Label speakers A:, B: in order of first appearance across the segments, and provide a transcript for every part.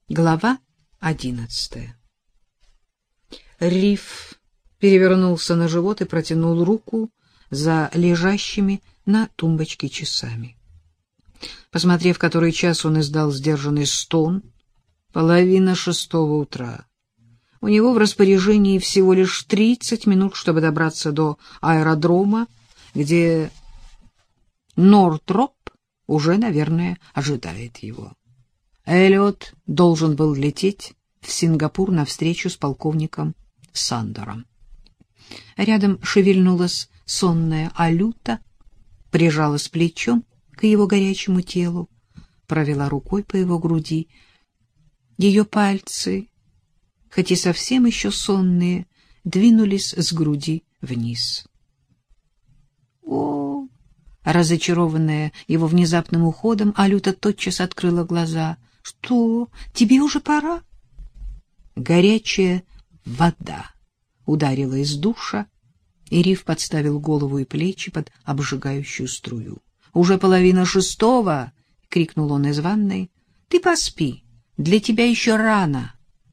A: Глава 11. Риф перевернулся на живот и протянул руку за лежащими на тумбочке часами. Посмотрев, который час, он издал сдержанный стон. 5:30 утра. У него в распоряжении всего лишь 30 минут, чтобы добраться до аэродрома, где Нортроп уже, наверное, ожидает его. Эллиот должен был лететь в Сингапур на встречу с полковником Сандером. Рядом шевельнулась сонная Алюта, прижалась плечом к его горячему телу, провела рукой по его груди. Ее пальцы, хоть и совсем еще сонные, двинулись с груди вниз. О! Разочарованная его внезапным уходом, Алюта тотчас открыла глаза. Что? Тебе уже пора? Горячая вода ударила из душа, и Риф подставил голову и плечи под обжигающую струю. «Уже 5:30!» — крикнул он из ванной. «Ты поспи, для тебя еще рано».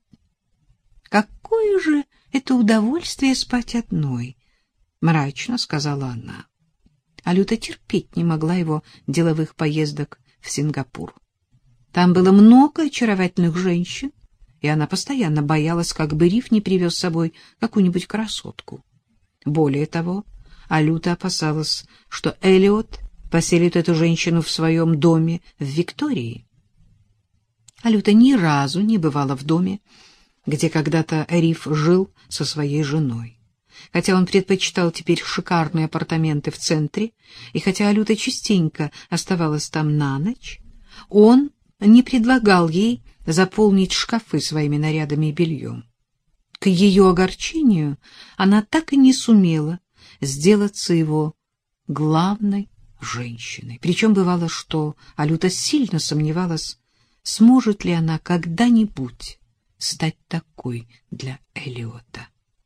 A: «Какое же это удовольствие спать одной!» — мрачно сказала она. Алюта терпеть не могла его деловых поездок в Сингапур. Там было много очаровательных женщин, и она постоянно боялась, как бы Риф не привез с собой какую-нибудь красотку. Более того, Алюта опасалась, что Эллиот поселит эту женщину в своем доме в Виктории. Алюта ни разу не бывала в доме, где когда-то Риф жил со своей женой. Хотя он предпочитал теперь шикарные апартаменты в центре, и хотя Алюта частенько оставалась там на ночь, он не предлагал ей заполнить шкафы своими нарядами и бельем. К ее огорчению она так и не сумела сделаться его главной женщиной. Причем бывало, что Алюта сильно сомневалась, сможет ли она когда-нибудь стать такой для Эллиота.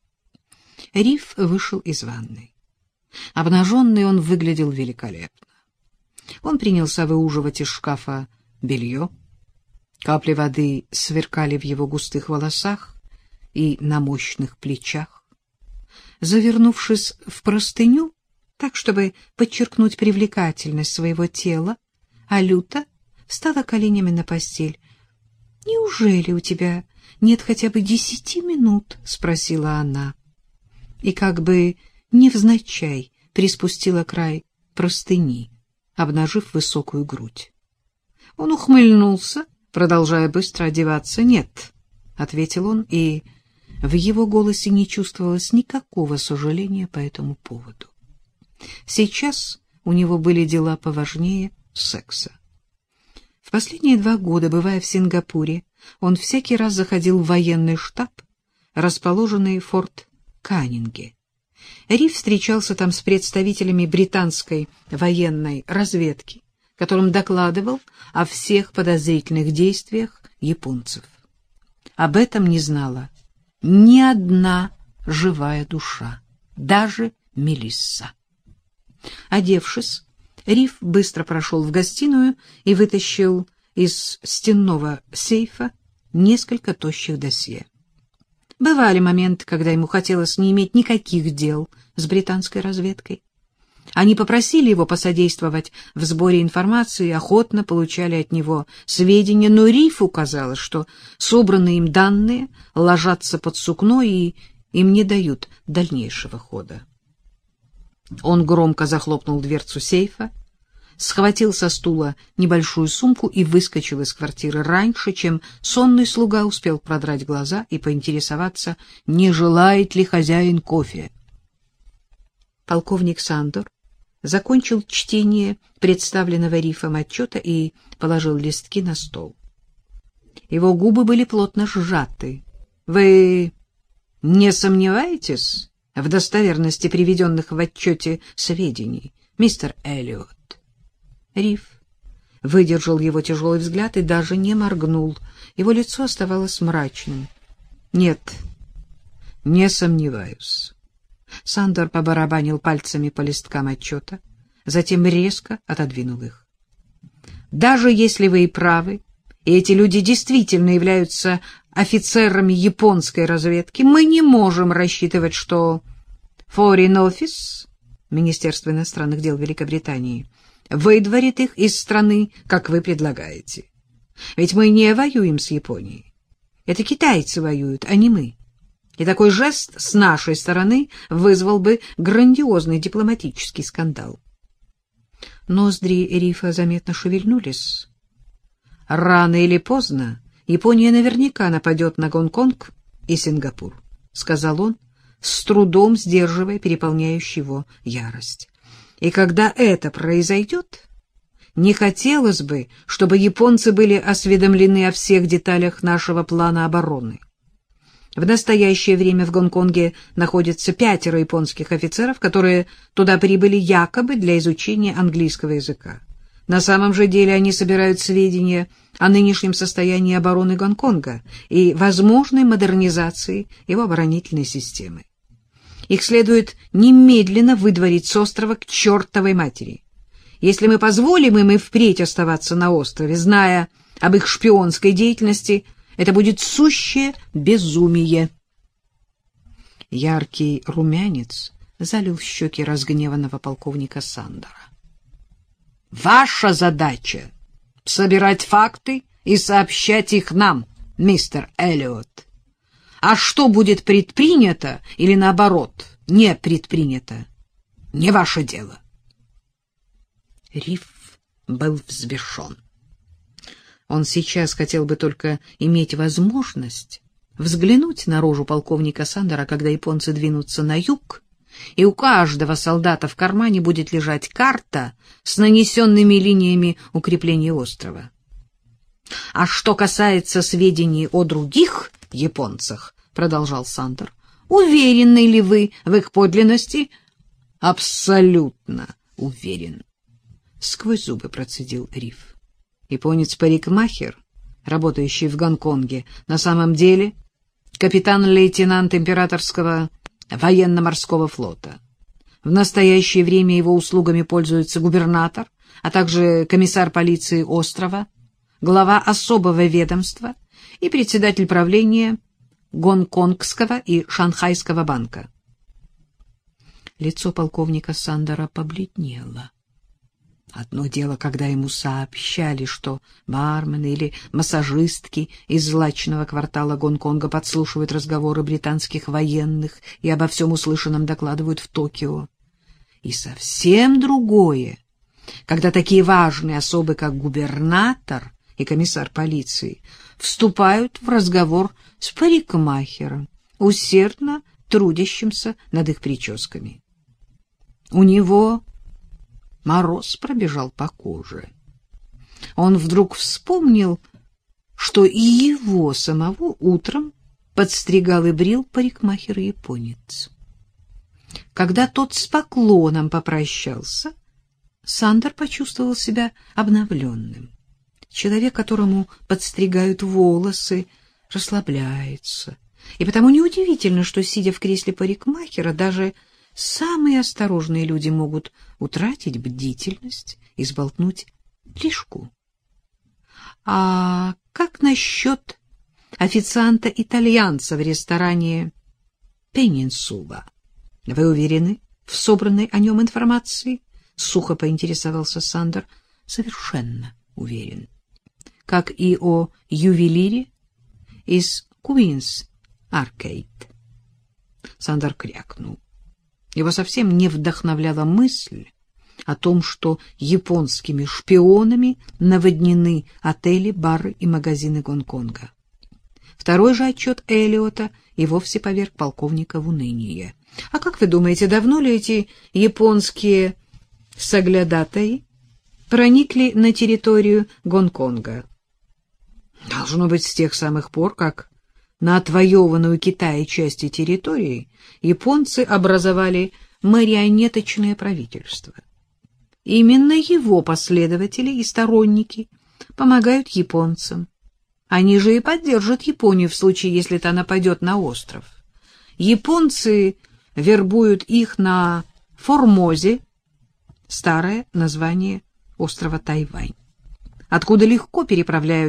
A: Риф вышел из ванной. Обнаженный он выглядел великолепно. Он принялся выуживать из шкафа белье. Капли воды сверкали в его густых волосах и на мощных плечах. Завернувшись в простыню, так, чтобы подчеркнуть привлекательность своего тела, Алюта встала коленями на постель. — Неужели у тебя нет хотя бы 10 минут? — спросила она. И как бы невзначай приспустила край простыни, обнажив высокую грудь. Он ухмыльнулся, продолжая быстро одеваться. — Нет, — ответил он, и в его голосе не чувствовалось никакого сожаления по этому поводу. Сейчас у него были дела поважнее секса. В последние 2 года, бывая в Сингапуре, он всякий раз заходил в военный штаб, расположенный в Форт Каннинге. Риф встречался там с представителями британской военной разведки, которым докладывал о всех подозрительных действиях японцев. Об этом не знала ни одна живая душа, даже Мелисса. Одевшись, Риф быстро прошел в гостиную и вытащил из стенного сейфа несколько тощих досье. Бывали моменты, когда ему хотелось не иметь никаких дел с британской разведкой. Они попросили его посодействовать в сборе информации, охотно получали от него сведения, но Рифу казалось, что собранные им данные ложатся под сукно и им не дают дальнейшего хода. Он громко захлопнул дверцу сейфа, схватил со стула небольшую сумку и выскочил из квартиры раньше, чем сонный слуга успел продрать глаза и поинтересоваться, не желает ли хозяин кофе. Полковник Сандер закончил чтение представленного Рифом отчета и положил листки на стол. Его губы были плотно сжаты. — Вы не сомневаетесь в достоверности приведенных в отчете сведений, мистер Эллиот? Риф выдержал его тяжелый взгляд и даже не моргнул. Его лицо оставалось мрачным. — Нет, не сомневаюсь. Сандер побарабанил пальцами по листкам отчета, затем резко отодвинул их. Даже если вы и правы, и эти люди действительно являются офицерами японской разведки, мы не можем рассчитывать, что Foreign Office, Министерство иностранных дел Великобритании, выдворит их из страны, как вы предлагаете. Ведь мы не воюем с Японией. Это китайцы воюют, а не мы. И такой жест с нашей стороны вызвал бы грандиозный дипломатический скандал. Ноздри Рифа заметно шевельнулись. Рано или поздно Япония наверняка нападет на Гонконг и Сингапур, — сказал он, с трудом сдерживая переполняющую его ярость. И когда это произойдет, не хотелось бы, чтобы японцы были осведомлены о всех деталях нашего плана обороны. В настоящее время в Гонконге находятся 5 японских офицеров, которые туда прибыли якобы для изучения английского языка. На самом же деле они собирают сведения о нынешнем состоянии обороны Гонконга и возможной модернизации его оборонительной системы. Их следует немедленно выдворить с острова к чертовой матери. Если мы позволим им и впредь оставаться на острове, зная об их шпионской деятельности, это будет сущее безумие. Яркий румянец залил щеки разгневанного полковника Сандера. Ваша задача — собирать факты и сообщать их нам, мистер Эллиот. А что будет предпринято или, наоборот, не предпринято, не ваше дело. Риф был взбешен. Он сейчас хотел бы только иметь возможность взглянуть на рожу полковника Сандера, когда японцы двинутся на юг, и у каждого солдата в кармане будет лежать карта с нанесенными линиями укрепления острова. А что касается сведений о других японцах, — продолжал Сандер, — уверены ли вы в их подлинности? — Абсолютно уверен. Сквозь зубы процедил Риф. Японец-парикмахер, работающий в Гонконге, на самом деле капитан-лейтенант императорского военно-морского флота. В настоящее время его услугами пользуется губернатор, а также комиссар полиции острова, глава особого ведомства и председатель правления Гонконгского и Шанхайского банка. Лицо полковника Сандера побледнело. Одно дело, когда ему сообщали, что бармены или массажистки из злачного квартала Гонконга подслушивают разговоры британских военных и обо всем услышанном докладывают в Токио. И совсем другое, когда такие важные особы, как губернатор и комиссар полиции, вступают в разговор с парикмахером, усердно трудящимся над их прическами. У него мороз пробежал по коже. Он вдруг вспомнил, что и его самого утром подстригал и брил парикмахер-японец. Когда тот с поклоном попрощался, Сандер почувствовал себя обновленным. Человек, которому подстригают волосы, расслабляется. И потому неудивительно, что, сидя в кресле парикмахера, даже самые осторожные люди могут утратить бдительность и сболтнуть лишку. А как насчет официанта-итальянца в ресторане «Пенинсула»? Вы уверены в собранной о нем информации? Сухо поинтересовался Сандер. Совершенно уверен. Как и о ювелире из Queen's Arcade. Сандер крякнул. Его совсем не вдохновляла мысль о том, что японскими шпионами наводнены отели, бары и магазины Гонконга. Второй же отчет Эллиота и вовсе поверг полковника в уныние. А как вы думаете, давно ли эти японские соглядатаи проникли на территорию Гонконга? Должно быть, с тех самых пор, как на отвоеванную Китаем части территории японцы образовали марионеточное правительство. Именно его последователи и сторонники помогают японцам. Они же и поддержат Японию в случае, если та нападет на остров. Японцы вербуют их на Формозе, старое название острова Тайвань, откуда легко переправляют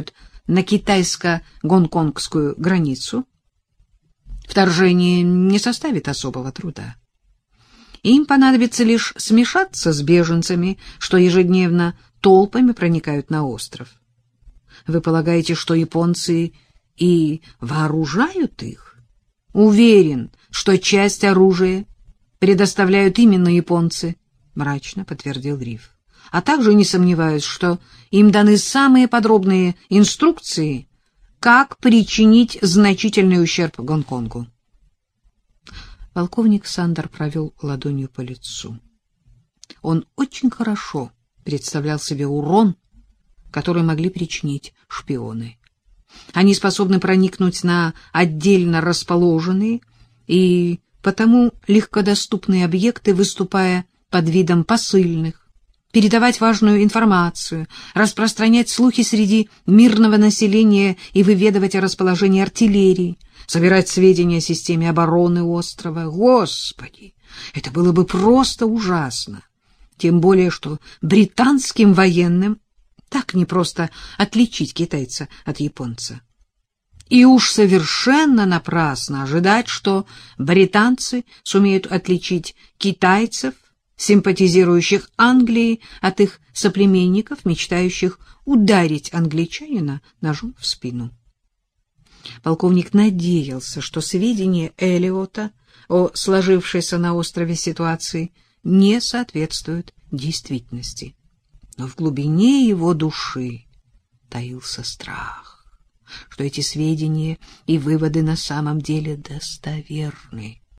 A: на китайско-гонконгскую границу, вторжение не составит особого труда. Им понадобится лишь смешаться с беженцами, что ежедневно толпами проникают на остров. Вы полагаете, что японцы и вооружают их? Уверен, что часть оружия предоставляют именно японцы, мрачно подтвердил Риф. А также не сомневаюсь, что им даны самые подробные инструкции, как причинить значительный ущерб Гонконгу. Полковник Сандер провел ладонью по лицу. Он очень хорошо представлял себе урон, который могли причинить шпионы. Они способны проникнуть на отдельно расположенные и потому легкодоступные объекты, выступая под видом посыльных, передавать важную информацию, распространять слухи среди мирного населения и выведывать о расположении артиллерии, собирать сведения о системе обороны острова. Господи, это было бы просто ужасно. Тем более, что британским военным так непросто отличить китайца от японца. И уж совершенно напрасно ожидать, что британцы сумеют отличить китайцев, симпатизирующих Англии, от их соплеменников, мечтающих ударить англичанина ножом в спину. Полковник надеялся, что сведения Эллиота о сложившейся на острове ситуации не соответствуют действительности. Но в глубине его души таился страх, что эти сведения и выводы на самом деле достоверны.